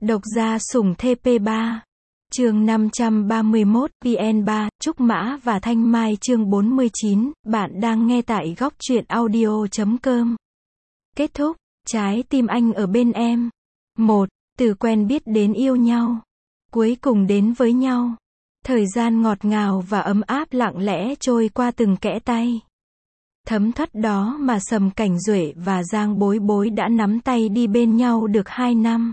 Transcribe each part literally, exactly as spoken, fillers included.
Độc gia sủng thê pê ba. Chương năm trăm ba mươi mốt, pê en ba, Trúc Mã và Thanh Mai chương bốn mươi chín, bạn đang nghe tại góc truyện audio chấm com. Kết thúc, trái tim anh ở bên em. một. Từ quen biết đến yêu nhau. Cuối cùng đến với nhau. Thời gian ngọt ngào và ấm áp lặng lẽ trôi qua từng kẽ tay. Thấm thoắt đó mà Sầm Cảnh Duệ và Giang Bối Bối đã nắm tay đi bên nhau được hai năm.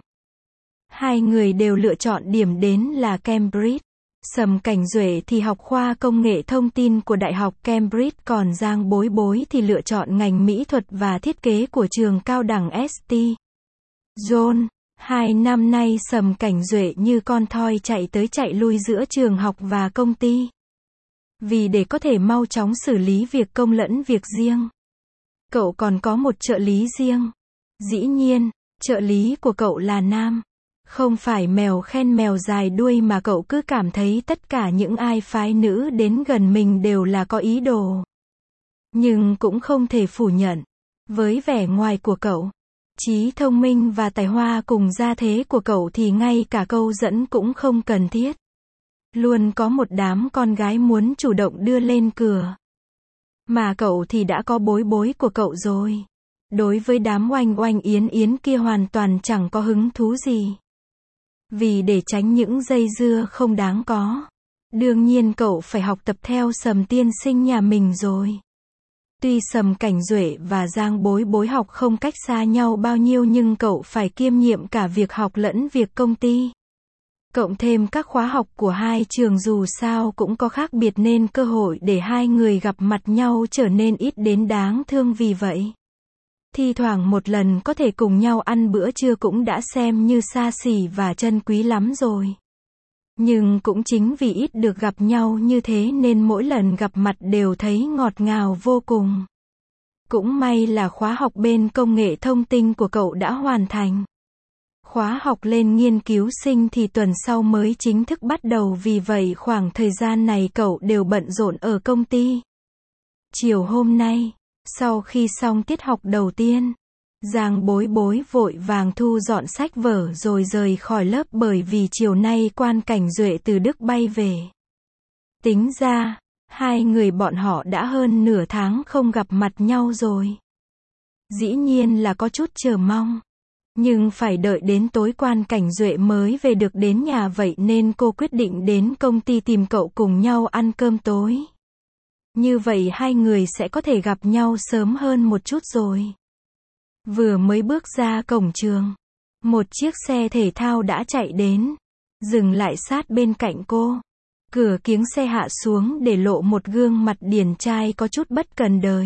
Hai người đều lựa chọn điểm đến là Cambridge. Sầm Cảnh Duệ thì học khoa công nghệ thông tin của Đại học Cambridge, còn Giang Bối Bối thì lựa chọn ngành mỹ thuật và thiết kế của trường cao đẳng ét tê. John. Hai năm nay Sầm Cảnh Duệ như con thoi chạy tới chạy lui giữa trường học và công ty. Vì để có thể mau chóng xử lý việc công lẫn việc riêng, cậu còn có một trợ lý riêng. Dĩ nhiên, trợ lý của cậu là nam. Không phải mèo khen mèo dài đuôi mà cậu cứ cảm thấy tất cả những ai phái nữ đến gần mình đều là có ý đồ. Nhưng cũng không thể phủ nhận, với vẻ ngoài của cậu, trí thông minh và tài hoa cùng gia thế của cậu thì ngay cả câu dẫn cũng không cần thiết. Luôn có một đám con gái muốn chủ động đưa lên cửa. Mà cậu thì đã có Bối Bối của cậu rồi. Đối với đám oanh oanh yến yến kia hoàn toàn chẳng có hứng thú gì. Vì để tránh những dây dưa không đáng có, đương nhiên cậu phải học tập theo Sầm tiên sinh nhà mình rồi. Tuy Sầm Cảnh Duệ và Giang Bối Bối học không cách xa nhau bao nhiêu nhưng cậu phải kiêm nhiệm cả việc học lẫn việc công ty. Cộng thêm các khóa học của hai trường dù sao cũng có khác biệt nên cơ hội để hai người gặp mặt nhau trở nên ít đến đáng thương vì vậy. Thi thoảng một lần có thể cùng nhau ăn bữa trưa cũng đã xem như xa xỉ và trân quý lắm rồi. Nhưng cũng chính vì ít được gặp nhau như thế nên mỗi lần gặp mặt đều thấy ngọt ngào vô cùng. Cũng may là khóa học bên công nghệ thông tin của cậu đã hoàn thành. Khóa học lên nghiên cứu sinh thì tuần sau mới chính thức bắt đầu, vì vậy khoảng thời gian này cậu đều bận rộn ở công ty. Chiều hôm nay, sau khi xong tiết học đầu tiên, Giang Bối Bối vội vàng thu dọn sách vở rồi rời khỏi lớp bởi vì chiều nay Quan Cảnh Duệ từ Đức bay về. Tính ra, hai người bọn họ đã hơn nửa tháng không gặp mặt nhau rồi. Dĩ nhiên là có chút chờ mong. Nhưng phải đợi đến tối Quan Cảnh Duệ mới về được đến nhà, vậy nên cô quyết định đến công ty tìm cậu cùng nhau ăn cơm tối. Như vậy hai người sẽ có thể gặp nhau sớm hơn một chút rồi. Vừa mới bước ra cổng trường, một chiếc xe thể thao đã chạy đến, dừng lại sát bên cạnh cô. Cửa kiếng xe hạ xuống để lộ một gương mặt điển trai có chút bất cần đời.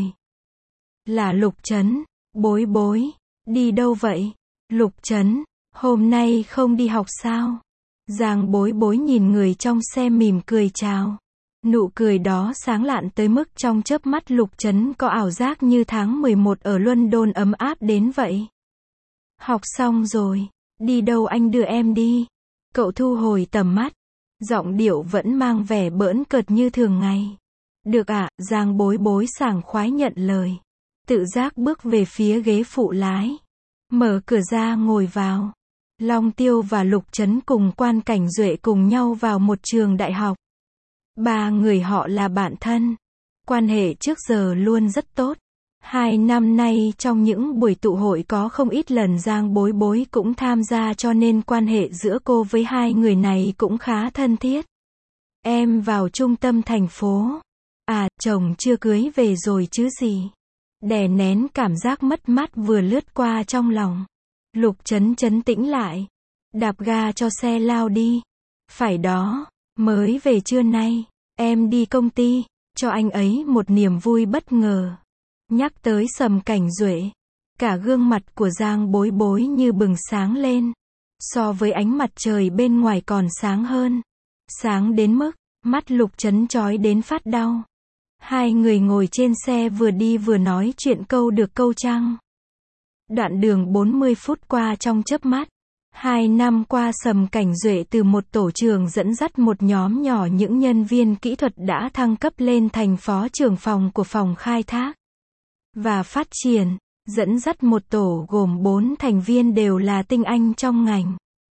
Là Lục Trấn. Bối Bối, đi đâu vậy? Lục Trấn, hôm nay không đi học sao? Giang Bối Bối nhìn người trong xe mỉm cười chào. Nụ cười đó sáng lạn tới mức trong chớp mắt Lục Trấn có ảo giác như tháng mười một ở London ấm áp đến vậy. Học xong rồi, đi đâu anh đưa em đi? Cậu thu hồi tầm mắt, giọng điệu vẫn mang vẻ bỡn cợt như thường ngày. Được ạ, à, Giang Bối Bối sảng khoái nhận lời. Tự giác bước về phía ghế phụ lái. Mở cửa ra ngồi vào. Long Tiêu và Lục Trấn cùng Quan Cảnh Duệ cùng nhau vào một trường đại học. Ba người họ là bạn thân. Quan hệ trước giờ luôn rất tốt. Hai năm nay trong những buổi tụ hội có không ít lần Giang Bối Bối cũng tham gia, cho nên quan hệ giữa cô với hai người này cũng khá thân thiết. Em vào trung tâm thành phố. À, chồng chưa cưới về rồi chứ gì. Đè nén cảm giác mất mát vừa lướt qua trong lòng. Lục Trấn trấn tĩnh lại. Đạp ga cho xe lao đi. Phải đó, mới về trưa nay, em đi công ty, cho anh ấy một niềm vui bất ngờ. Nhắc tới Sầm Cảnh Duệ, cả gương mặt của Giang Bối Bối như bừng sáng lên. So với ánh mặt trời bên ngoài còn sáng hơn. Sáng đến mức, mắt Lục Trấn chói đến phát đau. Hai người ngồi trên xe vừa đi vừa nói chuyện câu được câu trăng. Đoạn đường bốn mươi phút qua trong chớp mắt. Hai năm qua Sầm Cảnh Duệ từ một tổ trưởng dẫn dắt một nhóm nhỏ những nhân viên kỹ thuật đã thăng cấp lên thành phó trưởng phòng của phòng khai thác và phát triển, dẫn dắt một tổ gồm bốn thành viên đều là tinh anh trong ngành.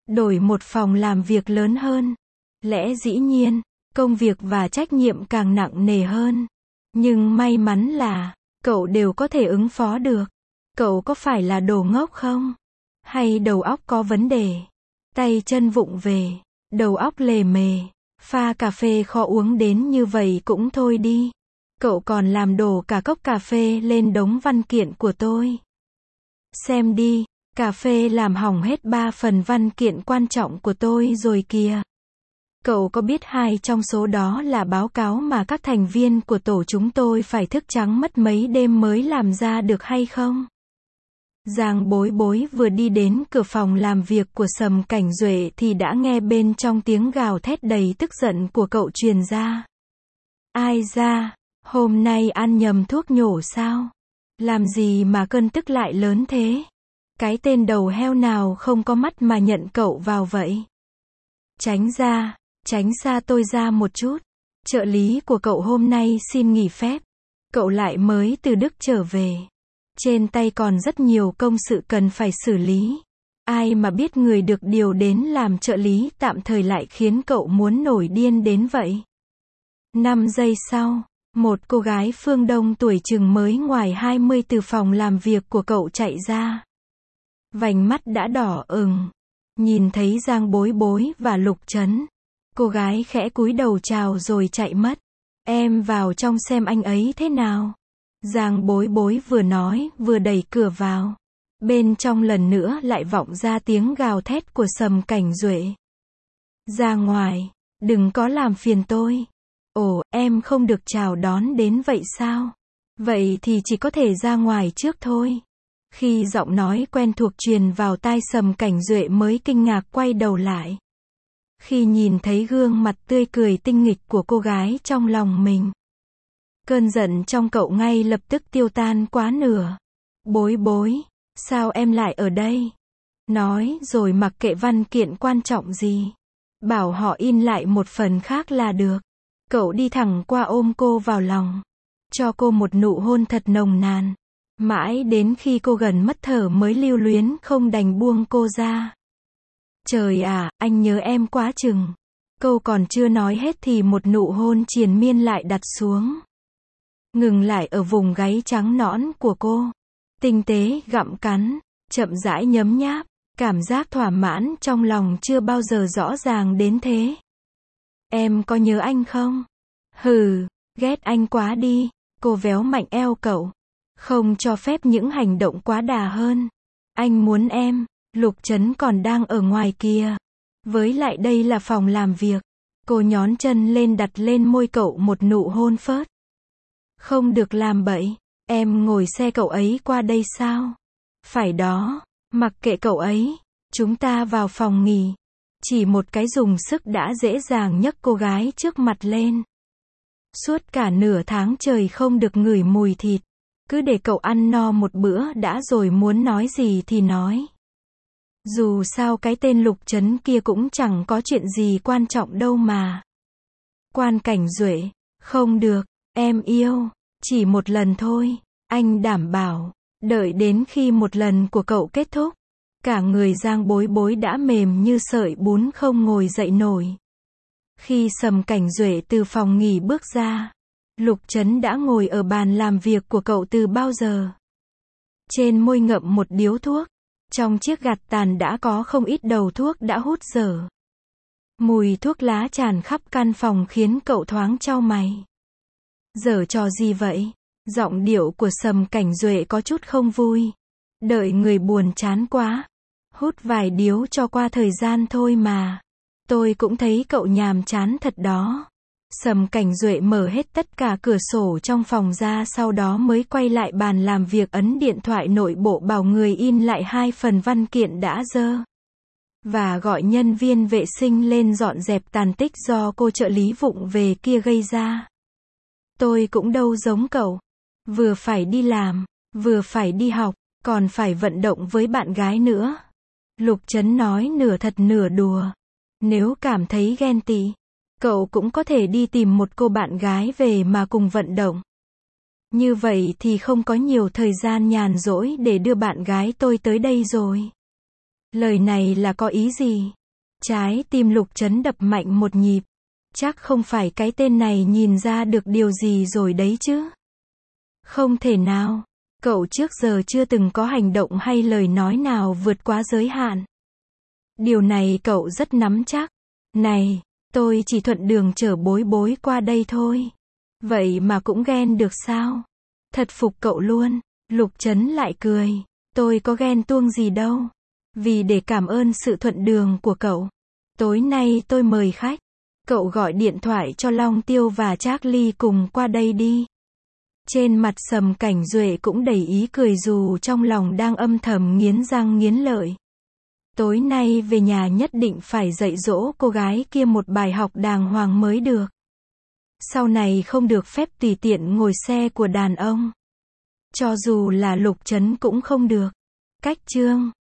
đổi một phòng làm việc lớn hơn. Lẽ dĩ nhiên, công việc và trách nhiệm càng nặng nề hơn. Nhưng may mắn là, cậu đều có thể ứng phó được. Cậu có phải là đồ ngốc không? Hay đầu óc có vấn đề? Tay chân vụng về, đầu óc lề mề, pha cà phê khó uống đến như vậy cũng thôi đi. Cậu còn làm đổ cả cốc cà phê lên đống văn kiện của tôi. Xem đi, cà phê làm hỏng hết ba phần văn kiện quan trọng của tôi rồi kìa. Cậu có biết hai trong số đó là báo cáo mà các thành viên của tổ chúng tôi phải thức trắng mất mấy đêm mới làm ra được hay không? Giang Bối Bối vừa đi đến cửa phòng làm việc của Sầm Cảnh Duệ thì đã nghe bên trong tiếng gào thét đầy tức giận của cậu truyền ra. Ai ra, hôm nay ăn nhầm thuốc nhổ sao? Làm gì mà cơn tức lại lớn thế? Cái tên đầu heo nào không có mắt mà nhận cậu vào vậy? Tránh ra, tránh xa tôi ra một chút. Trợ lý của cậu hôm nay xin nghỉ phép. Cậu lại mới từ Đức trở về. Trên tay còn rất nhiều công sự cần phải xử lý. Ai mà biết người được điều đến làm trợ lý tạm thời lại khiến cậu muốn nổi điên đến vậy. Năm giây sau, một cô gái phương Đông tuổi chừng mới ngoài hai mươi từ phòng làm việc của cậu chạy ra. Vành mắt đã đỏ ửng. Nhìn thấy Giang Bối Bối và Lục Trấn. Cô gái khẽ cúi đầu chào rồi chạy mất. Em vào trong xem anh ấy thế nào. Giang Bối Bối vừa nói, vừa đẩy cửa vào. Bên trong lần nữa lại vọng ra tiếng gào thét của Sầm Cảnh Duệ. Ra ngoài, đừng có làm phiền tôi. Ồ, em không được chào đón đến vậy sao? Vậy thì chỉ có thể ra ngoài trước thôi. Khi giọng nói quen thuộc truyền vào tai Sầm Cảnh Duệ mới kinh ngạc quay đầu lại. Khi nhìn thấy gương mặt tươi cười tinh nghịch của cô gái trong lòng mình. Cơn giận trong cậu ngay lập tức tiêu tan quá nửa. Bối Bối, sao em lại ở đây? Nói rồi mặc kệ văn kiện quan trọng gì. Bảo họ in lại một phần khác là được. Cậu đi thẳng qua ôm cô vào lòng. Cho cô một nụ hôn thật nồng nàn. Mãi đến khi cô gần mất thở mới lưu luyến không đành buông cô ra. Trời à, anh nhớ em quá chừng. Câu còn chưa nói hết thì một nụ hôn triền miên lại đặt xuống. Ngừng lại ở vùng gáy trắng nõn của cô. Tinh tế gặm cắn, chậm rãi nhấm nháp. Cảm giác thỏa mãn trong lòng chưa bao giờ rõ ràng đến thế. Em có nhớ anh không? Hừ, ghét anh quá đi. Cô véo mạnh eo cậu. Không cho phép những hành động quá đà hơn. Anh muốn em. Lục Trấn còn đang ở ngoài kia. Với lại đây là phòng làm việc. Cô nhón chân lên đặt lên môi cậu một nụ hôn phớt. Không được làm bậy. Em ngồi xe cậu ấy qua đây sao? Phải đó. Mặc kệ cậu ấy. Chúng ta vào phòng nghỉ. Chỉ một cái dùng sức đã dễ dàng nhấc cô gái trước mặt lên. Suốt cả nửa tháng trời không được ngửi mùi thịt. Cứ để cậu ăn no một bữa đã rồi muốn nói gì thì nói. Dù sao cái tên Lục Trấn kia cũng chẳng có chuyện gì quan trọng đâu mà. Quan Cảnh Duệ, không được, em yêu, chỉ một lần thôi, anh đảm bảo, đợi đến khi một lần của cậu kết thúc, cả người Giang Bối Bối đã mềm như sợi bún không ngồi dậy nổi. Khi Sầm Cảnh Duệ từ phòng nghỉ bước ra, Lục Trấn đã ngồi ở bàn làm việc của cậu từ bao giờ. Trên môi ngậm một điếu thuốc. Trong chiếc gạt tàn đã có không ít đầu thuốc đã hút dở. Mùi thuốc lá tràn khắp căn phòng khiến cậu thoáng chau mày. Giở trò gì vậy? Giọng điệu của Sầm Cảnh Duệ có chút không vui. Đợi người buồn chán quá. Hút vài điếu cho qua thời gian thôi mà. Tôi cũng thấy cậu nhàm chán thật đó. Sầm Cảnh Duệ mở hết tất cả cửa sổ trong phòng ra, sau đó mới quay lại bàn làm việc ấn điện thoại nội bộ bảo người in lại hai phần văn kiện đã dơ. Và gọi nhân viên vệ sinh lên dọn dẹp tàn tích do cô trợ lý vụng về kia gây ra. Tôi cũng đâu giống cậu. Vừa phải đi làm, vừa phải đi học, còn phải vận động với bạn gái nữa. Lục Trấn nói nửa thật nửa đùa. Nếu cảm thấy ghen tị, cậu cũng có thể đi tìm một cô bạn gái về mà cùng vận động. Như vậy thì không có nhiều thời gian nhàn rỗi để đưa bạn gái tôi tới đây rồi. Lời này là có ý gì? Trái tim Lục Trấn đập mạnh một nhịp. Chắc không phải cái tên này nhìn ra được điều gì rồi đấy chứ. Không thể nào. Cậu trước giờ chưa từng có hành động hay lời nói nào vượt quá giới hạn. Điều này cậu rất nắm chắc. Này, tôi chỉ thuận đường chở Bối Bối qua đây thôi. Vậy mà cũng ghen được sao? Thật phục cậu luôn. Lục Trấn lại cười. Tôi có ghen tuông gì đâu. Vì để cảm ơn sự thuận đường của cậu, tối nay tôi mời khách. Cậu gọi điện thoại cho Long Tiêu và Charlie cùng qua đây đi. Trên mặt Sầm Cảnh Duệ cũng đầy ý cười dù trong lòng đang âm thầm nghiến răng nghiến lợi. Tối nay về nhà nhất định phải dạy dỗ cô gái kia một bài học đàng hoàng mới được. Sau này không được phép tùy tiện ngồi xe của đàn ông. Cho dù là Lục Trấn cũng không được. Cách chương